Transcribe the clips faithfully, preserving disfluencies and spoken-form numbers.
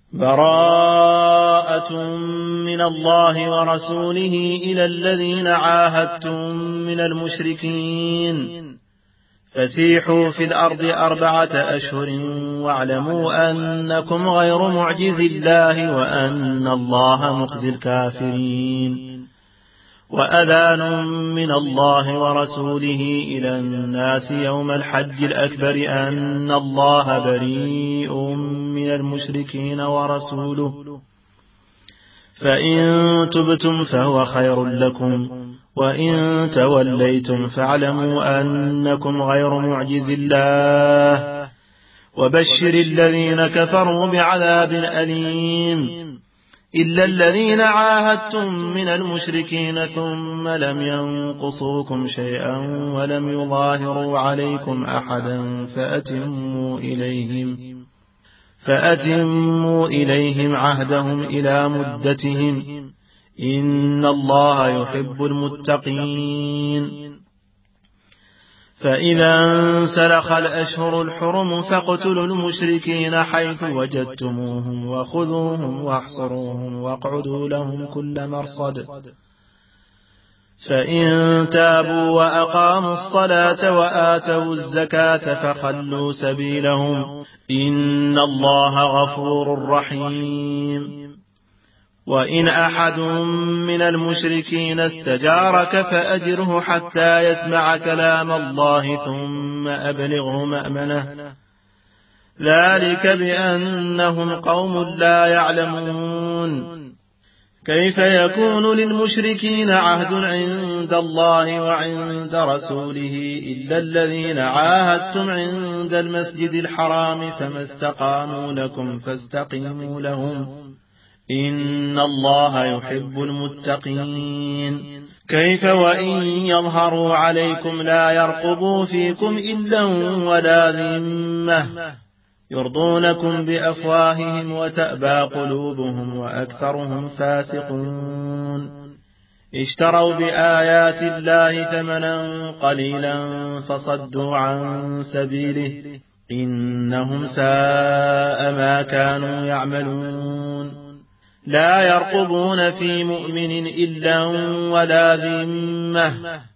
براءة من الله ورسوله إلى الذين عاهدتم من المشركين فسيحوا في الأرض أربعة أشهر واعلموا أنكم غير معجز الله وأن الله مخزي الكافرين وأذان من الله ورسوله إلى الناس يوم الحج الأكبر أن الله بريء من المشركين ورسوله فإن تبتم فهو خير لكم وإن توليتم فاعلموا أنكم غير معجز الله وبشر الذين كفروا بعذاب أليم إلا الذين عاهدتم من المشركين ثم لم ينقصوكم شيئا ولم يظاهروا عليكم أحدا فأتموا إليهم فأتموا إليهم عهدهم إلى مدتهم إن الله يحب المتقين فإذا انسلخ الأشهر الحرم فاقتلوا المشركين حيث وجدتموهم وخذوهم واحصروهم واقعدوا لهم كل مرصد فإن تابوا وأقاموا الصلاة وآتوا الزكاة فخلوا سبيلهم إن الله غفور رحيم وإن أحد من المشركين استجارك فأجره حتى يسمع كلام الله ثم أبلغه مأمنه ذلك بأنهم قوم لا يعلمون كيف يكون للمشركين عهد عند الله وعند رسوله إلا الذين عاهدتم عند المسجد الحرام فما استقاموا لكم فاستقيموا لهم إن الله يحب المتقين كيف وإن يظهروا عليكم لا يرقبوا فيكم إلا ولا ذمة يرضونكم بأفواههم وتأبى قلوبهم وأكثرهم فاسقون اشتروا بآيات الله ثمنا قليلا فصدوا عن سبيله إنهم ساء ما كانوا يعملون لا يرقبون في مؤمن إلا ولا ذمة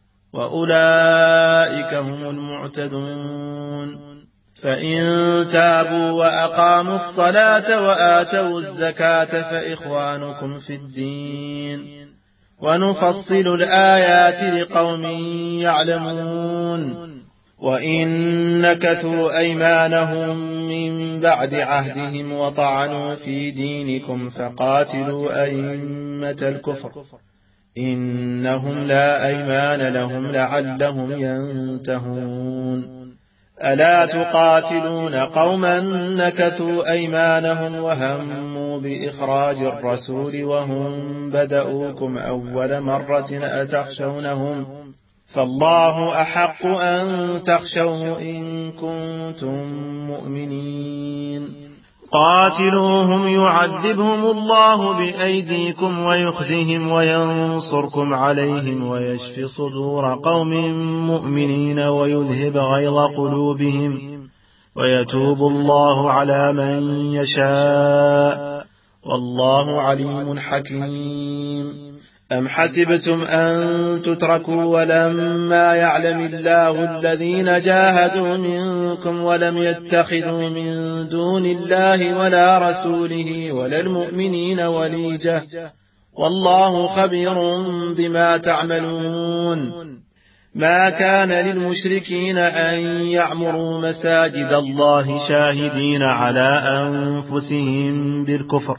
وأولئك هم المعتدون فإن تابوا وأقاموا الصلاة وآتوا الزكاة فإخوانكم في الدين ونفصل الآيات لقوم يعلمون وإن نكثوا أيمانهم من بعد عهدهم وطعنوا في دينكم فقاتلوا أئمة الكفر إنهم لا أيمان لهم لعلهم ينتهون ألا تقاتلون قوما نكثوا أيمانهم وهموا بإخراج الرسول وهم بدؤوكم أول مرة أتخشونهم فالله أحق أن تخشوه إن كنتم مؤمنين قاتلوهم يعذبهم الله بأيديكم ويخزهم وينصركم عليهم ويشفي صدور قوم مؤمنين ويذهب غيظ قلوبهم ويتوب الله على من يشاء والله عليم حكيم أم حسبتم أن تتركوا ولما يعلم الله الذين جاهدوا منكم ولم يتخذوا من دون الله ولا رسوله ولا المؤمنين وليجة والله خبير بما تعملون ما كان للمشركين أن يعمروا مساجد الله شاهدين على أنفسهم بالكفر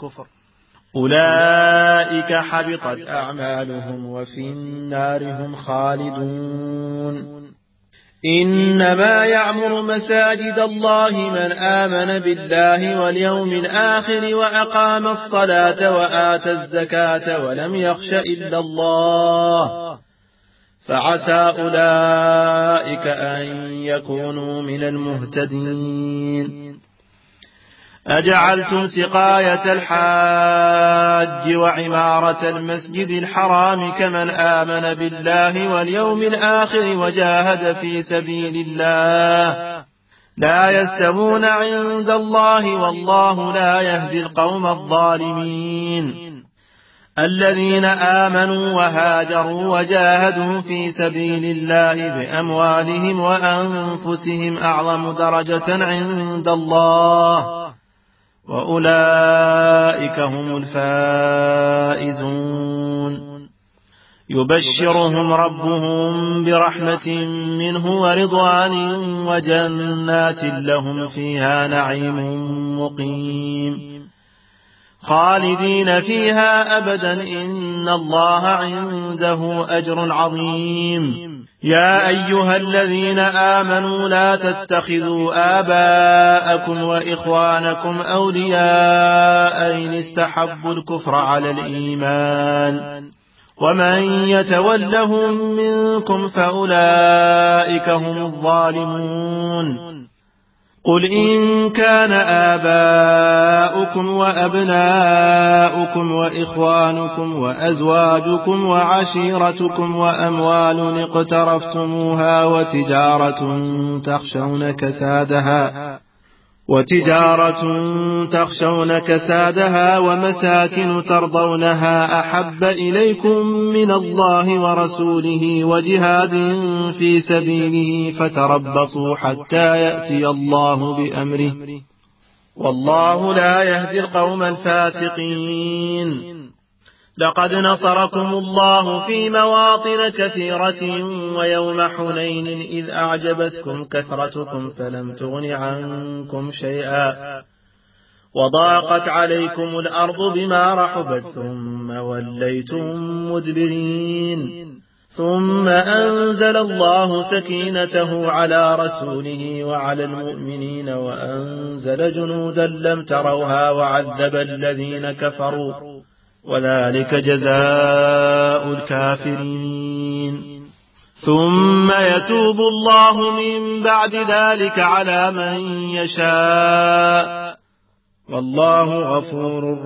أولئك حبطت أعمالهم وفي النار هم خالدون إنما يعمر مساجد الله من آمن بالله واليوم الآخر وأقام الصلاة وآتى الزكاة ولم يخش إلا الله فعسى أولئك أن يكونوا من المهتدين أجعلتم سقاية الحاج وعمارة المسجد الحرام كمن آمن بالله واليوم الآخر وجاهد في سبيل الله لا يستوون عند الله والله لا يهدي القوم الظالمين. الذين آمنوا وهاجروا وجاهدوا في سبيل الله بأموالهم وأنفسهم أعظم درجة عند الله وأولئك هم الفائزون. يبشرهم ربهم برحمة منه ورضوان وجنات لهم فيها نعيم مقيم خالدين فيها أبدا إن الله عنده أجر عظيم. يا أيها الذين آمنوا لا تتخذوا آباءكم وإخوانكم أولياء إن استحبوا الكفر على الإيمان ومن يتولهم منكم فأولئك هم الظالمون. قل إن كان آباؤكم وأبناؤكم وإخوانكم وأزواجكم وعشيرتكم وأموال اقترفتموها وتجارة تخشون كسادها وتجارة تخشون كسادها ومساكن ترضونها أحب إليكم من الله ورسوله وجهاد في سبيله فتربصوا حتى يأتي الله بأمره والله لا يهدي القوم الفاسقين. لقد نصركم الله في مواطن كثيرة ويوم حنين إذ أعجبتكم كثرتكم فلم تغن عنكم شيئا وضاقت عليكم الأرض بما رحبت ثم وليتم مدبرين ثم أنزل الله سكينته على رسوله وعلى المؤمنين وأنزل جنودا لم تروها وعذب الذين كفروا وذلك جزاء الكافرين. ثم يتوب الله من بعد ذلك على من يشاء والله غفور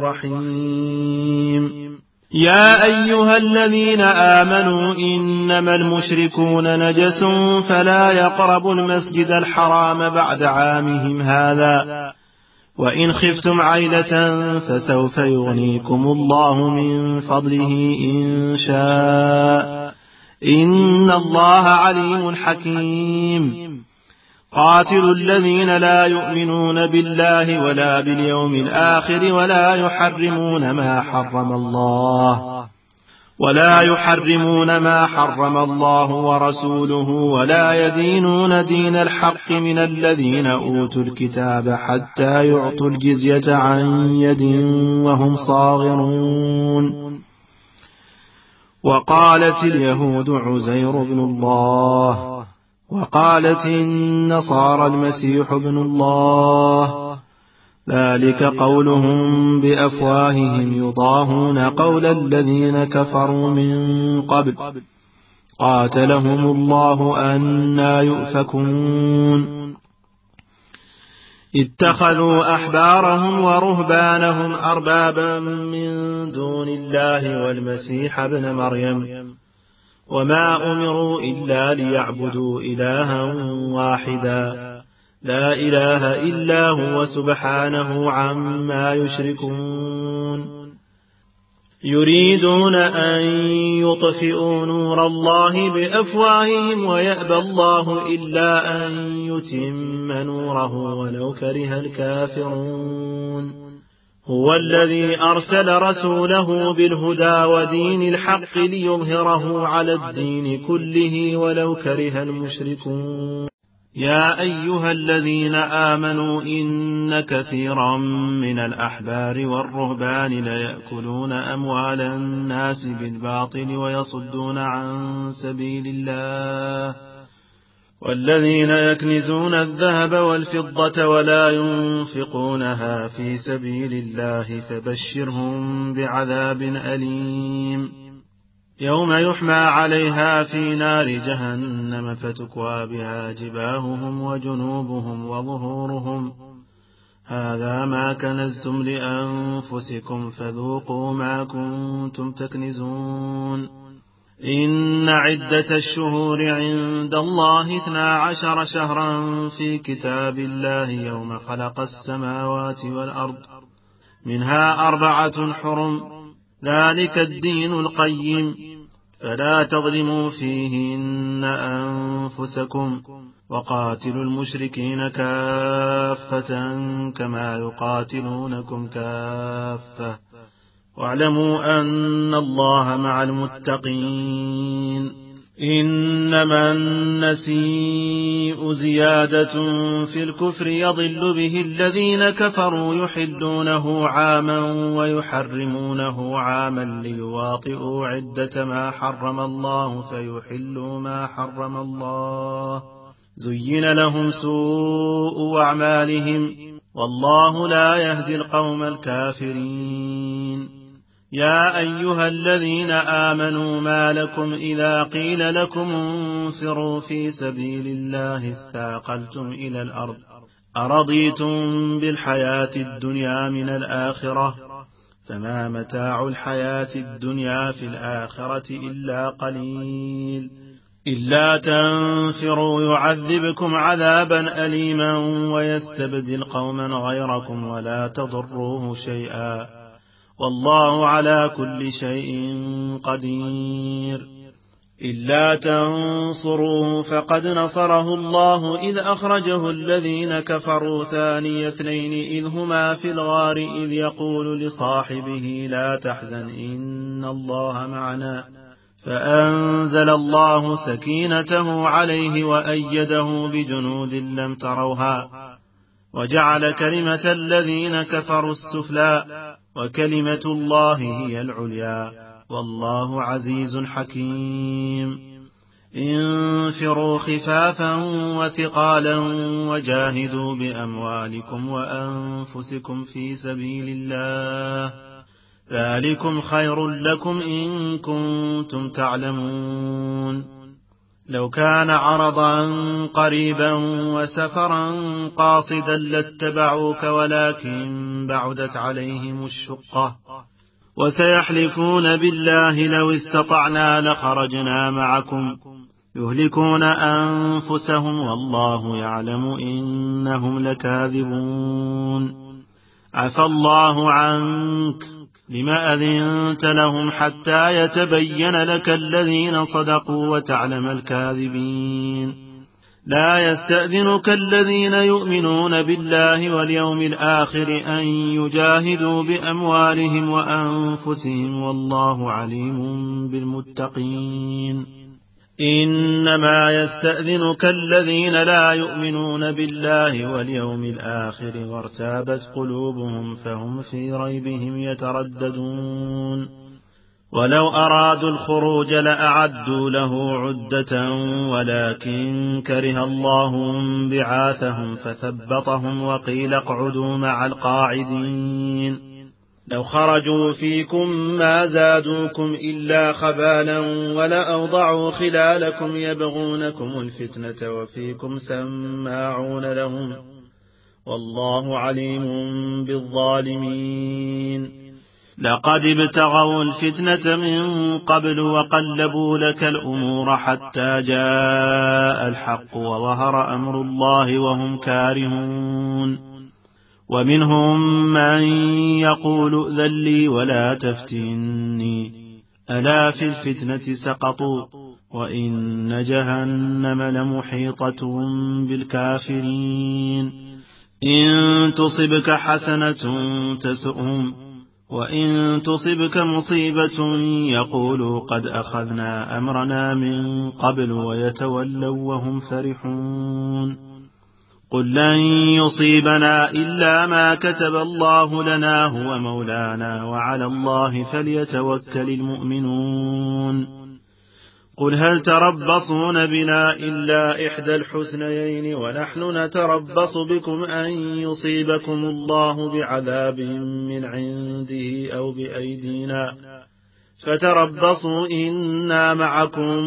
رحيم. يا أيها الذين آمنوا إنما المشركون نجس فلا يقربوا المسجد الحرام بعد عامهم هذا وإن خفتم عيلة فسوف يغنيكم الله من فضله إن شاء إن الله عليم حكيم. قاتلوا الذين لا يؤمنون بالله ولا باليوم الآخر ولا يحرمون ما حرم الله ولا يحرمون ما حرم الله ورسوله ولا يدينون دين الحق من الذين أوتوا الكتاب حتى يعطوا الجزية عن يد وهم صاغرون. وقالت اليهود عزير بن الله وقالت النصارى المسيح ابن الله ذلك قولهم بأفواههم يضاهون قول الذين كفروا من قبل قاتلهم الله أنى يؤفكون. اتخذوا أحبارهم ورهبانهم أربابا من دون الله والمسيح ابن مريم وما أمروا إلا ليعبدوا إلها واحدا لا إله إلا هو سبحانه عما يشركون. يريدون أن يطفئوا نور الله بأفواههم ويأبى الله إلا أن يتم نوره ولو كره الكافرون. هو الذي أرسل رسوله بالهدى ودين الحق ليظهره على الدين كله ولو كره المشركون. يا أيها الذين آمنوا إن كثيرا من الأحبار والرهبان ليأكلون أموال الناس بالباطل ويصدون عن سبيل الله والذين يكنزون الذهب والفضة ولا ينفقونها في سبيل الله فبشرهم بعذاب أليم يوم يحمى عليها في نار جهنم فتكوى بها جباههم وجنوبهم وظهورهم هذا ما كنزتم لأنفسكم فذوقوا ما كنتم تكنزون. إن عدة الشهور عند الله اثنا عشر شهرا في كتاب الله يوم خلق السماوات والأرض منها أربعة حرم ذلك الدين القيم فلا تظلموا فيهن أنفسكم وقاتلوا المشركين كافة كما يقاتلونكم كافة واعلموا أن الله مع المتقين إنما النسيء زيادة في الكفر يضل به الذين كفروا يحلونه عاما ويحرمونه عاما ليواطئوا عدة ما حرم الله فيحلوا ما حرم الله زين لهم سوء أعمالهم والله لا يهدي القوم الكافرين يا أيها الذين آمنوا ما لكم إذا قيل لكم انفروا في سبيل الله اثاقلتم إلى الأرض أرضيتم بالحياة الدنيا من الآخرة فما متاع الحياة الدنيا في الآخرة إلا قليل إلا تنفروا يعذبكم عذابا أليما ويستبدل قوما غيركم ولا تضروه شيئا والله على كل شيء قدير إلا تنصروه فقد نصره الله إذ أخرجه الذين كفروا ثاني اثنين إذ هما في الغار إذ يقول لصاحبه لا تحزن إن الله معنا فأنزل الله سكينته عليه وأيده بجنود لم تروها وجعل كلمة الذين كفروا السفلى وكلمة الله هي العليا والله عزيز حكيم انفروا خفافا وثقالا وجاهدوا بأموالكم وأنفسكم في سبيل الله ذلكم خير لكم إن كنتم تعلمون لو كان عرضا قريبا وسفرا قاصدا لاتبعوك ولكن بعدت عليهم الشقة وسيحلفون بالله لو استطعنا لخرجنا معكم يهلكون أنفسهم والله يعلم إنهم لكاذبون عفى الله عنك لما أذنت لهم حتى يتبين لك الذين صدقوا وتعلم الكاذبين لا يستأذنك الذين يؤمنون بالله واليوم الآخر أن يجاهدوا بأموالهم وأنفسهم والله عليم بالمتقين إنما يستأذنك الذين لا يؤمنون بالله واليوم الآخر وارتابت قلوبهم فهم في ريبهم يترددون ولو أرادوا الخروج لأعدوا له عدة ولكن كره الله بعاثهم فثبطهم وقيل اقعدوا مع القاعدين لو خرجوا فيكم ما زادوكم إلا خبالا ولأوضعوا خلالكم يبغونكم الفتنة وفيكم سماعون لهم والله عليم بالظالمين لقد ابتغوا الفتنة من قبل وقلبوا لك الأمور حتى جاء الحق وظهر أمر الله وهم كارهون ومنهم من يقول ائذن لي ولا تفتني ألا في الفتنة سقطوا وإن جهنم لمحيطة بالكافرين إن تصبك حسنة تسؤهم وإن تصبك مصيبة يقولوا قد أخذنا أمرنا من قبل ويتولوا وهم فرحون قل لن يصيبنا إلا ما كتب الله لنا هو مولانا وعلى الله فليتوكل المؤمنون قل هل تربصون بنا إلا إحدى الحسنيين ونحن نتربص بكم أن يصيبكم الله بعذاب من عنده أو بأيدينا فتربصوا إنا معكم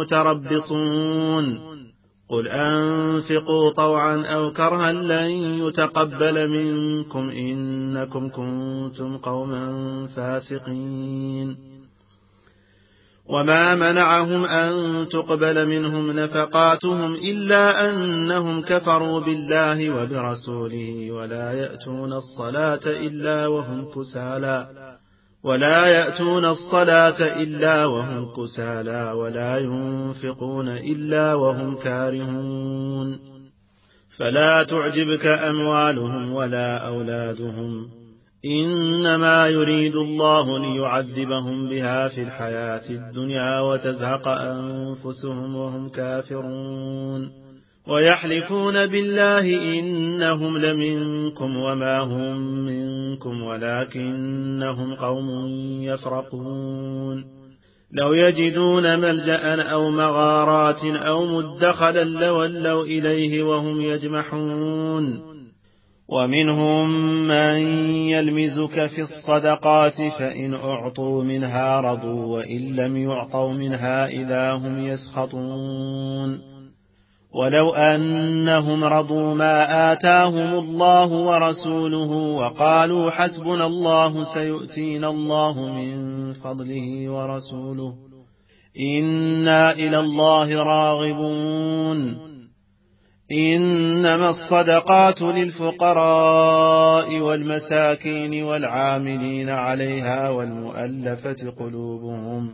متربصون قل أنفقوا طوعا أو كرها لن يتقبل منكم إنكم كنتم قوما فاسقين وما منعهم أن تقبل منهم نفقاتهم إلا أنهم كفروا بالله وبرسوله ولا يأتون الصلاة إلا وهم كسالى ولا يأتون الصلاة إلا وهم كسالى ولا ينفقون إلا وهم كارهون فلا تعجبك أموالهم ولا أولادهم إنما يريد الله ليعذبهم بها في الحياة الدنيا وتزهق أنفسهم وهم كافرون ويحلفون بالله إنهم لمنكم وما هم منكم ولكنهم قوم يفرقون لو يجدون ملجأ أو مغارات أو مدخلا لولوا إليه وهم يجمحون ومنهم من يلمزك في الصدقات فإن أعطوا منها رضوا وإن لم يعطوا منها إذا هم يسخطون ولو أنهم رضوا ما آتاهم الله ورسوله وقالوا حسبنا الله سيؤتينا الله من فضله ورسوله إنا إلى الله راغبون إنما الصدقات للفقراء والمساكين والعاملين عليها والمؤلفة قلوبهم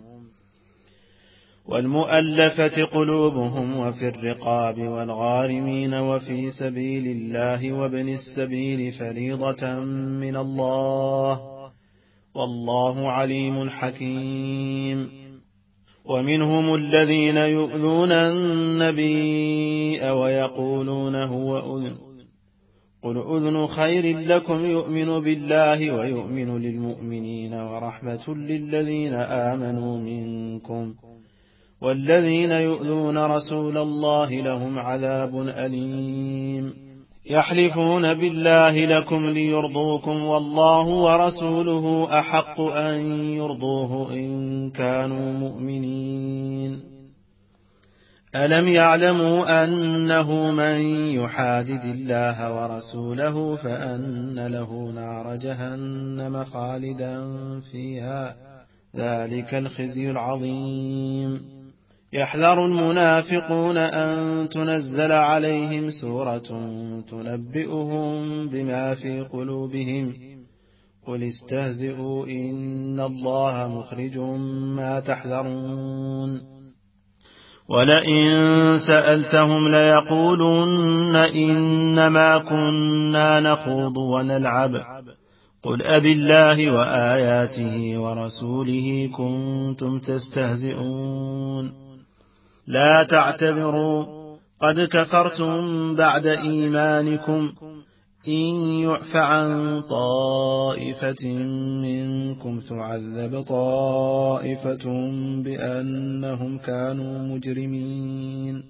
والمؤلفة قلوبهم وفي الرقاب والغارمين وفي سبيل الله وابن السبيل فريضة من الله والله عليم حكيم ومنهم الذين يؤذون النبي ويقولون هو أذن قل أذن خير لكم يؤمن بالله ويؤمن للمؤمنين ورحمة للذين آمنوا منكم والذين يؤذون رسول الله لهم عذاب أليم يحلفون بالله لكم ليرضوكم والله ورسوله أحق أن يرضوه إن كانوا مؤمنين ألم يعلموا أنه من يحادد الله ورسوله فأن له نار جهنم خالدا فيها ذلك الخزي العظيم يحذر المنافقون أن تنزل عليهم سورة تنبئهم بما في قلوبهم قل استهزئوا إن الله مخرج ما تحذرون ولئن سألتهم ليقولن إنما كنا نخوض ونلعب قل أب الله وآياته ورسوله كنتم تستهزئون لا تعتذروا قد كفرتم بعد إيمانكم إن يعف عن طائفة منكم تعذب طائفة بأنهم كانوا مجرمين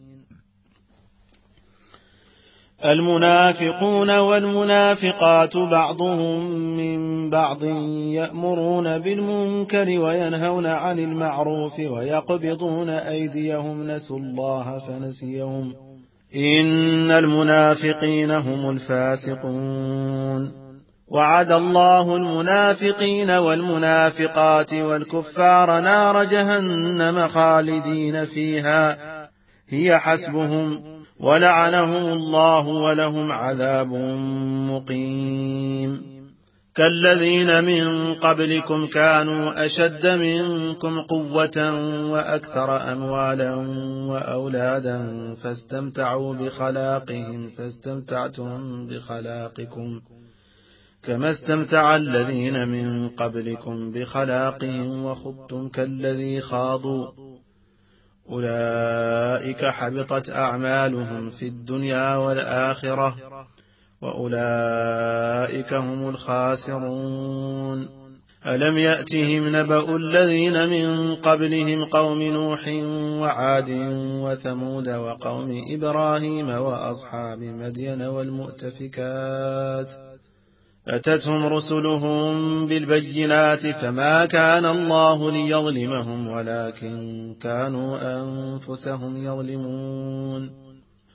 المنافقون والمنافقات بعضهم من بعض يأمرون بالمنكر وينهون عن المعروف ويقبضون أيديهم نسوا الله فنسيهم إن المنافقين هم الفاسقون وعد الله المنافقين والمنافقات والكفار نار جهنم خالدين فيها هي حسبهم ولعنهم الله ولهم عذاب مقيم كالذين من قبلكم كانوا أشد منكم قوة وأكثر أموالا وأولادا فاستمتعوا بخلاقهم فاستمتعتم بخلاقكم كما استمتع الذين من قبلكم بخلاقهم وخضتم كالذي خاضوا أولئك حبطت أعمالهم في الدنيا والآخرة وأولئك هم الخاسرون ألم يأتهم نبأ الذين من قبلهم قوم نوح وعاد وثمود وقوم إبراهيم وأصحاب مدين والمؤتفكات أتتهم رسلهم بالبينات فما كان الله ليظلمهم ولكن كانوا أنفسهم يظلمون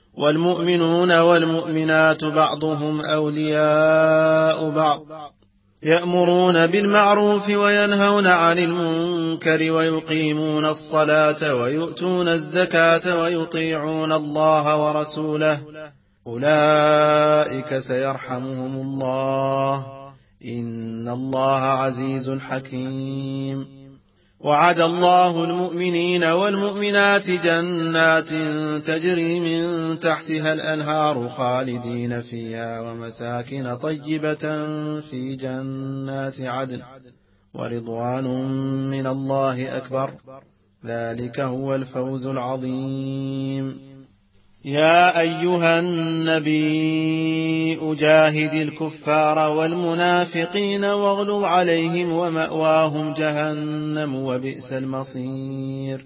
والمؤمنون والمؤمنات بعضهم أولياء بعض يأمرون بالمعروف وينهون عن المنكر ويقيمون الصلاة ويؤتون الزكاة ويطيعون الله ورسوله أولئك سيرحمهم الله إن الله عزيز حكيم. وعد الله المؤمنين والمؤمنات جنات تجري من تحتها الأنهار خالدين فيها ومساكن طيبة في جنات عدن ورضوان من الله أكبر ذلك هو الفوز العظيم. يا أيها النبي أجاهد الكفار والمنافقين واغلظ عليهم ومأواهم جهنم وبئس المصير.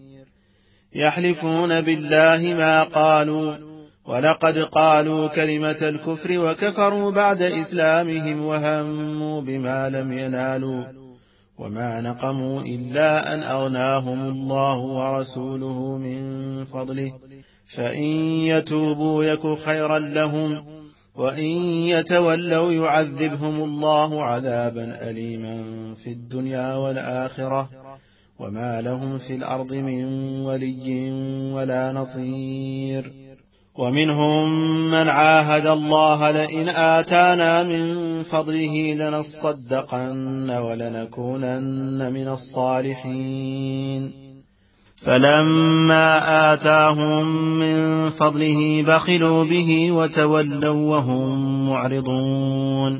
يحلفون بالله ما قالوا ولقد قالوا كلمة الكفر وكفروا بعد إسلامهم وهموا بما لم ينالوا وما نقموا إلا أن أغناهم الله ورسوله من فضله فإن يتوبوا يك خيرا لهم وإن يتولوا يعذبهم الله عذابا أليما في الدنيا والآخرة وما لهم في الأرض من ولي ولا نصير. ومنهم من عاهد الله لئن آتانا من فضله لنصدقن ولنكونن من الصالحين فلما آتاهم من فضله بخلوا به وتولوا وهم معرضون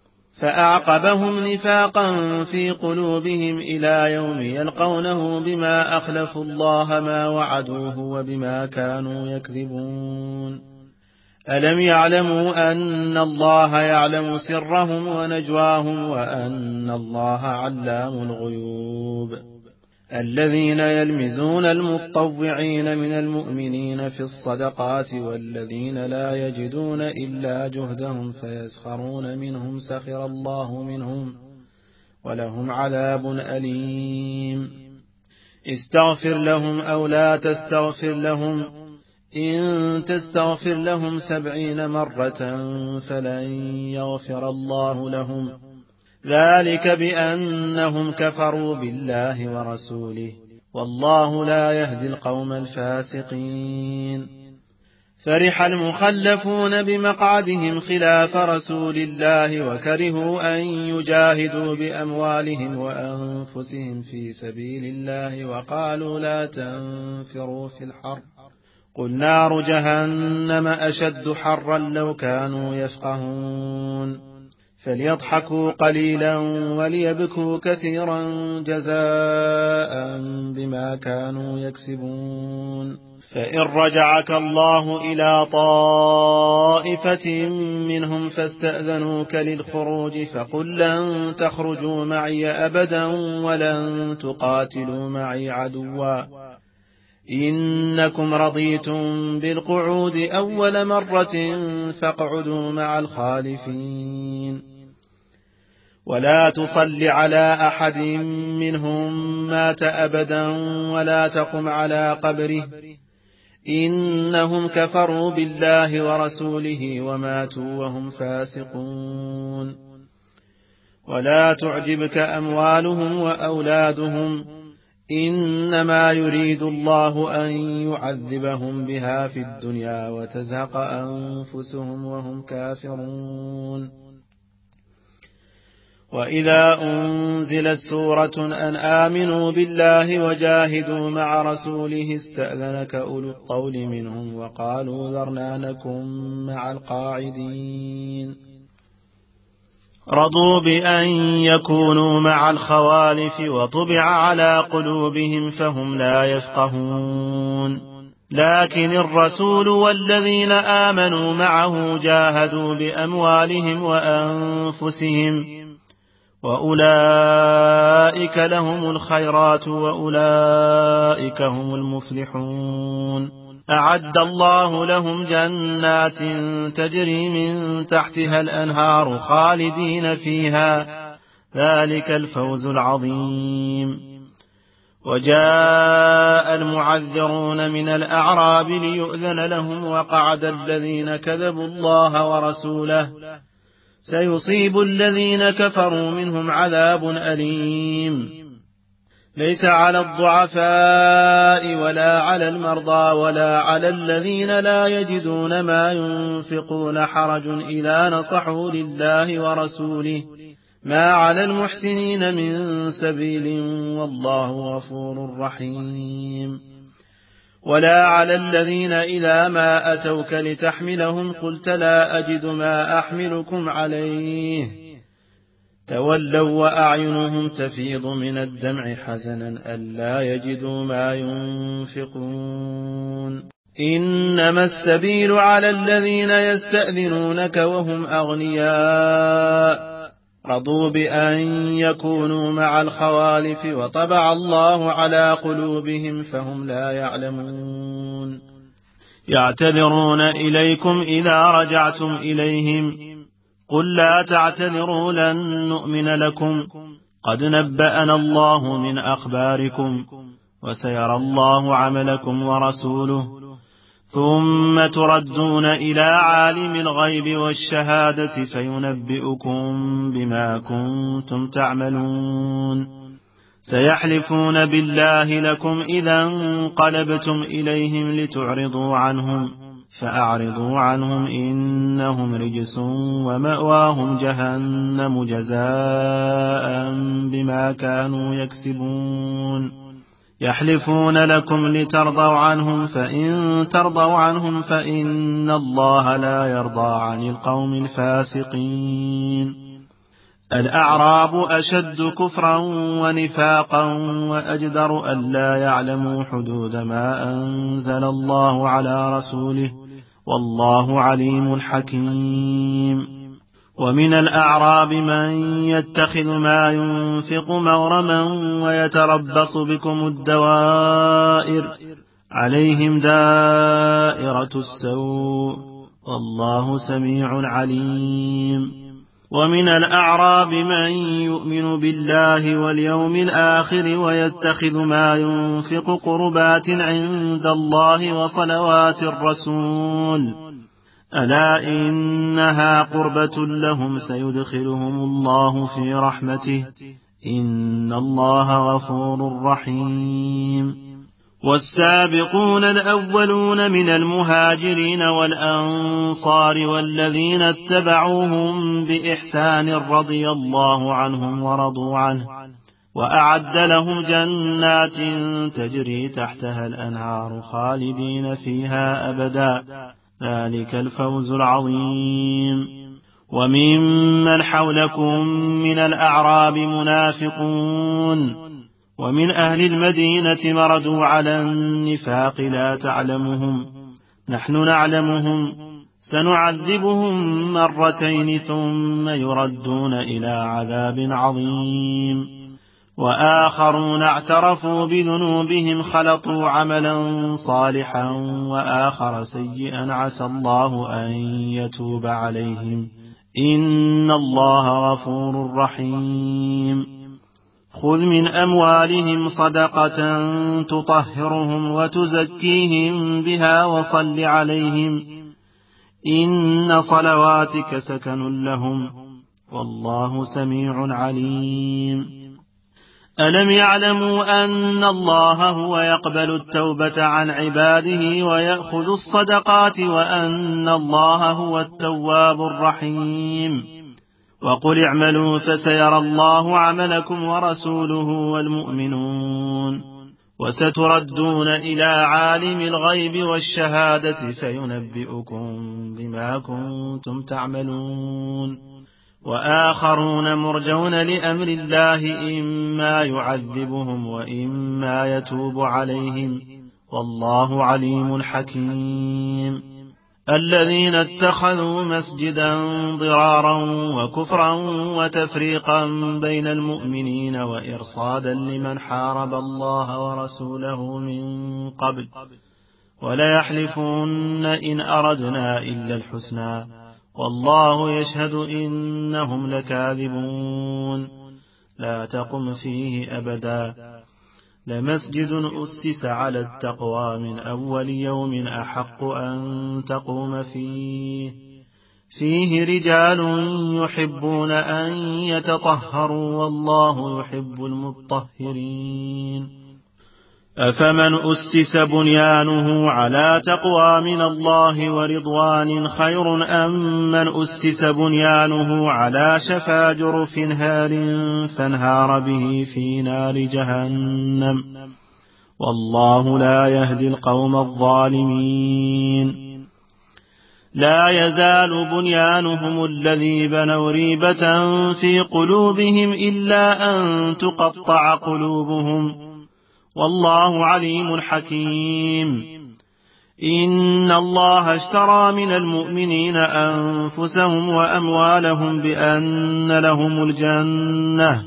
فأعقبهم نفاقا في قلوبهم إلى يوم يلقونه بما أخلفوا الله ما وعدوه وبما كانوا يكذبون. ألم يعلموا أن الله يعلم سرهم ونجواهم وأن الله علام الغيوب. الذين يلمزون المطوعين من المؤمنين في الصدقات والذين لا يجدون إلا جهدهم فيسخرون منهم سخر الله منهم ولهم عذاب أليم. استغفر لهم أو لا تستغفر لهم إن تستغفر لهم سبعين مرة فلن يغفر الله لهم ذلك بأنهم كفروا بالله ورسوله والله لا يهدي القوم الفاسقين. فرح المخلفون بمقعدهم خلاف رسول الله وكرهوا أن يجاهدوا بأموالهم وأنفسهم في سبيل الله وقالوا لا تنفروا في الحر قل نار جهنم أشد حرا لو كانوا يفقهون. فليضحكوا قليلا وليبكوا كثيرا جزاء بما كانوا يكسبون. فإن رجعك الله إلى طائفة منهم فاستأذنوك للخروج فقل لن تخرجوا معي أبدا ولن تقاتلوا معي عدوا إنكم رضيتم بالقعود أول مرة فاقعدوا مع الخالفين. ولا تصل على أحد منهم مات أبدا ولا تقم على قبره إنهم كفروا بالله ورسوله وماتوا وهم فاسقون. ولا تعجبك أموالهم وأولادهم إنما يريد الله أن يعذبهم بها في الدنيا وتزهق أنفسهم وهم كافرون. وإذا أنزلت سورة أن آمنوا بالله وجاهدوا مع رسوله استأذنك أولو الطول منهم وقالوا ذرنا نكن مع القاعدين. رضوا بأن يكونوا مع الخوالف وطبع على قلوبهم فهم لا يفقهون. لكن الرسول والذين آمنوا معه جاهدوا بأموالهم وأنفسهم وأولئك لهم الخيرات وأولئك هم المفلحون. أعد الله لهم جنات تجري من تحتها الأنهار خالدين فيها ذلك الفوز العظيم. وجاء المعذرون من الأعراب ليؤذن لهم وقعد الذين كذبوا الله ورسوله سيصيب الذين كفروا منهم عذاب أليم. ليس على الضعفاء ولا على المرضى ولا على الذين لا يجدون ما ينفقون حرج إذا نصحوا لله ورسوله، ما على المحسنين من سبيل والله غفور رحيم. ولا على الذين إذا ما أتوك لتحملهم قلت لا أجد ما أحملكم عليه تولوا وأعينهم تفيض من الدمع حزنا ألا يجدوا ما ينفقون. إنما السبيل على الذين يستأذنونك وهم أغنياء رضوا بأن يكونوا مع الخوالف وطبع الله على قلوبهم فهم لا يعلمون. يعتذرون إليكم إذا رجعتم إليهم قل لا تعتذروا لن نؤمن لكم قد نبأنا الله من أخباركم وسيرى الله عملكم ورسوله ثم تردون إلى عالم الغيب والشهادة فينبئكم بما كنتم تعملون. سيحلفون بالله لكم إذا انقلبتم إليهم لتعرضوا عنهم فأعرضوا عنهم إنهم رجس ومأواهم جهنم جزاء بما كانوا يكسبون. يحلفون لكم لترضوا عنهم فإن ترضوا عنهم فإن الله لا يرضى عن القوم الفاسقين. الأعراب أشد كفرا ونفاقا وأجدر ألا يعلموا حدود ما أنزل الله على رسوله والله عليم حكيم. ومن الأعراب من يتخذ ما ينفق مغرما ويتربص بكم الدوائر عليهم دائرة السوء والله سميع عليم. ومن الأعراب من يؤمن بالله واليوم الآخر ويتخذ ما ينفق قربات عند الله وصلوات الرسول ألا إنها قربة لهم سيدخلهم الله في رحمته إن الله غفور رحيم. والسابقون الأولون من المهاجرين والأنصار والذين اتبعوهم بإحسان رضي الله عنهم ورضوا عنه وأعد لهم جنات تجري تحتها الأنهار خالدين فيها أبدا ذلك الفوز العظيم. وممن حولكم من الأعراب منافقون ومن أهل المدينة مردوا على النفاق لا تعلمهم نحن نعلمهم سنعذبهم مرتين ثم يردون إلى عذاب عظيم. وآخرون اعترفوا بذنوبهم خلطوا عملا صالحا وآخر سيئا عسى الله أن يتوب عليهم إن الله غفور رحيم. خذ من أموالهم صدقة تطهرهم وتزكيهم بها وصل عليهم إن صلواتك سكن لهم والله سميع عليم. ألم يعلموا أن الله هو يقبل التوبة عن عباده ويأخذ الصدقات وأن الله هو التواب الرحيم. وقل اعملوا فسيرى الله عملكم ورسوله والمؤمنون وستردون إلى عالم الغيب والشهادة فينبئكم بما كنتم تعملون. وآخرون مرجون لأمر الله إما يعذبهم وإما يتوب عليهم والله عليم حكيم. الذين اتخذوا مسجدا ضرارا وكفرا وتفريقا بين المؤمنين وإرصادا لمن حارب الله ورسوله من قبل وليحلفون إن أردنا إلا الحسنى والله يشهد إنهم لكاذبون. لا تقم فيه أبدا لمسجد أسس على التقوى من أول يوم أحق أن تقوم فيه فيه رجال يحبون أن يتطهروا والله يحب المطهرين. أفمن أسس بنيانه على تقوى من الله ورضوان خير أم من أسس بنيانه على شفا جرف هار فانهار به في نار جهنم والله لا يهدي القوم الظالمين. لا يزال بنيانهم الذي بنوا ريبة في قلوبهم إلا أن تقطع قلوبهم والله عليم حكيم. إن الله اشترى من المؤمنين أنفسهم وأموالهم بأن لهم الجنة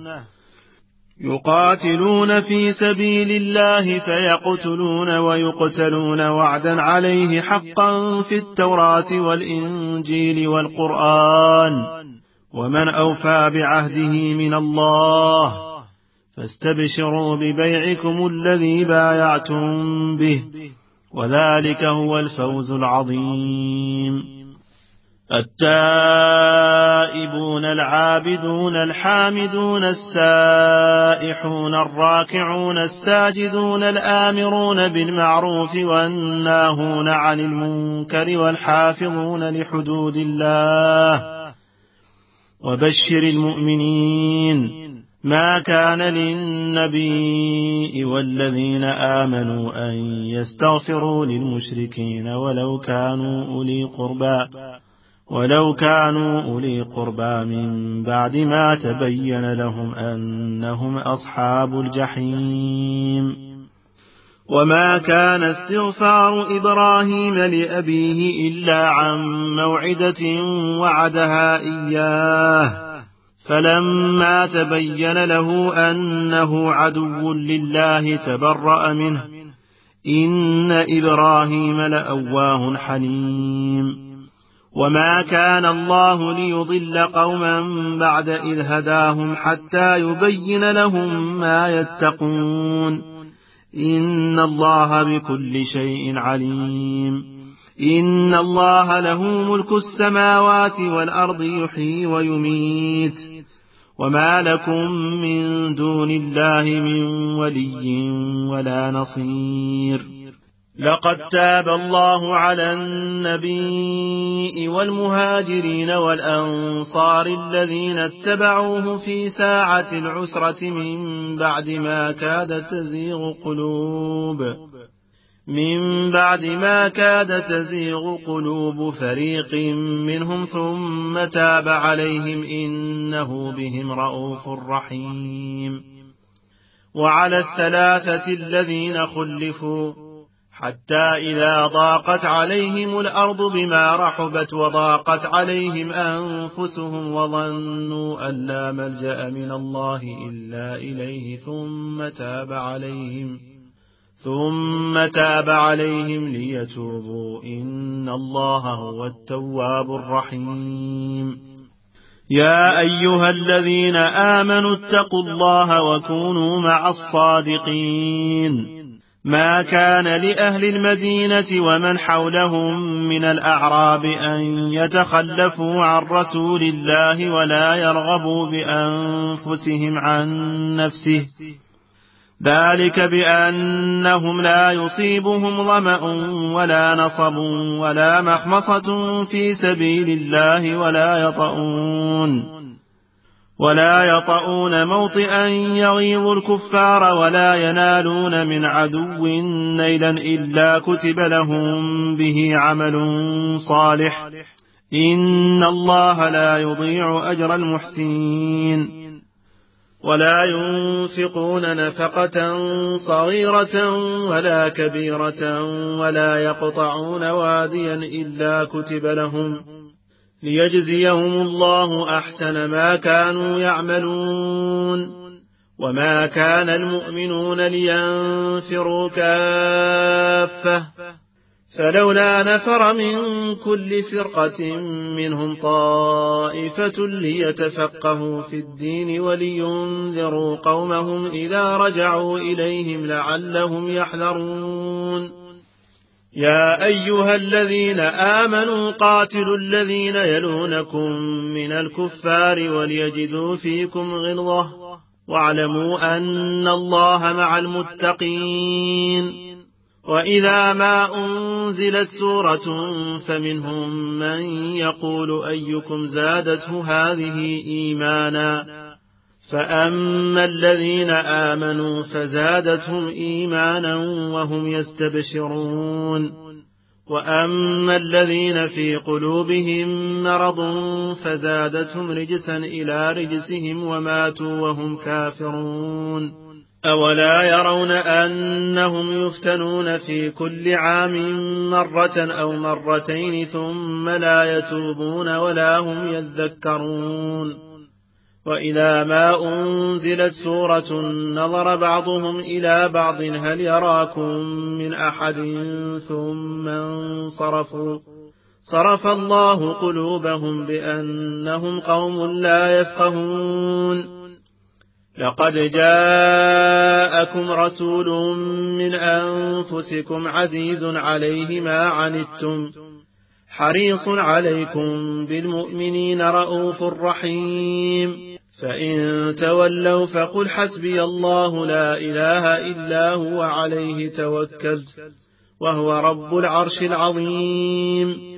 يقاتلون في سبيل الله فيقتلون ويقتلون وعدا عليه حقا في التوراة والإنجيل والقرآن ومن أوفى بعهده من الله فاستبشروا ببيعكم الذي بايعتم به وذلك هو الفوز العظيم. التائبون العابدون الحامدون السائحون الراكعون الساجدون الآمرون بالمعروف والناهون عن المنكر والحافظون لحدود الله وبشر المؤمنين. ما كان للنبي والذين آمنوا أن يستغفروا للمشركين ولو كانوا أولي قربى ولو كانوا أولي قربى من بعد ما تبين لهم أنهم أصحاب الجحيم. وما كان استغفار إبراهيم لأبيه إلا عن موعدة وعدها إياه فلما تبين له أنه عدو لله تبرأ منه إن إبراهيم لأواه حليم. وما كان الله ليضل قوما بعد إذ هداهم حتى يبين لهم ما يتقون إن الله بكل شيء عليم. إن الله له ملك السماوات والأرض يحيي ويميت وما لكم من دون الله من ولي ولا نصير. لقد تاب الله على النبي والمهاجرين والأنصار الذين اتبعوه في ساعة العسرة من بعد ما كاد تزيغ قلوب من بعد ما كاد تزيغ قلوب فريق منهم ثم تاب عليهم إنه بهم رءوف رحيم. وعلى الثلاثة الذين خلفوا حتى إذا ضاقت عليهم الأرض بما رحبت وضاقت عليهم أنفسهم وظنوا أن لا ملجأ من الله إلا إليه ثم تاب عليهم ثم تاب عليهم ليتوبوا إن الله هو التواب الرحيم. يا أيها الذين آمنوا اتقوا الله وكونوا مع الصادقين. ما كان لأهل المدينة ومن حولهم من الأعراب أن يتخلفوا عن رسول الله ولا يرغبوا بأنفسهم عن نفسه ذلك بأنهم لا يصيبهم ظمأ ولا نصب ولا مخمصة في سبيل الله ولا يطؤون ولا يطؤون موطئا يغيظ الكفار ولا ينالون من عدو نيلا إلا كتب لهم به عمل صالح إن الله لا يضيع أجر المحسنين. ولا ينفقون نفقة صغيرة ولا كبيرة ولا يقطعون واديا إلا كتب لهم ليجزيهم الله أحسن ما كانوا يعملون. وما كان المؤمنون لينفروا كافة فلولا نفر من كل فرقة منهم طائفة ليتفقهوا في الدين ولينذروا قومهم إذا رجعوا إليهم لعلهم يحذرون. يا أيها الذين آمنوا قاتلوا الذين يلونكم من الكفار وليجدوا فيكم غلظة واعلموا أن الله مع المتقين. وإذا ما أنزلت سورة فمنهم من يقول أيكم زادته هذه إيمانا فأما الذين آمنوا فزادتهم إيمانا وهم يستبشرون وأما الذين في قلوبهم مرض فزادتهم رجسا إلى رجسهم وماتوا وهم كافرون. أولا يرون أنهم يفتنون في كل عام مرة أو مرتين ثم لا يتوبون ولا هم يذكرون. وإذا ما أنزلت سورة نظر بعضهم إلى بعض هل يراكم من أحد ثم انصرفوا صرف الله قلوبهم بأنهم قوم لا يفقهون. لقد جاءكم رسول من أنفسكم عزيز عليه ما عنتم حريص عليكم بالمؤمنين رؤوف رحيم. فإن تولوا فقل حسبي الله لا إله إلا هو عليه توكلت وهو رب العرش العظيم.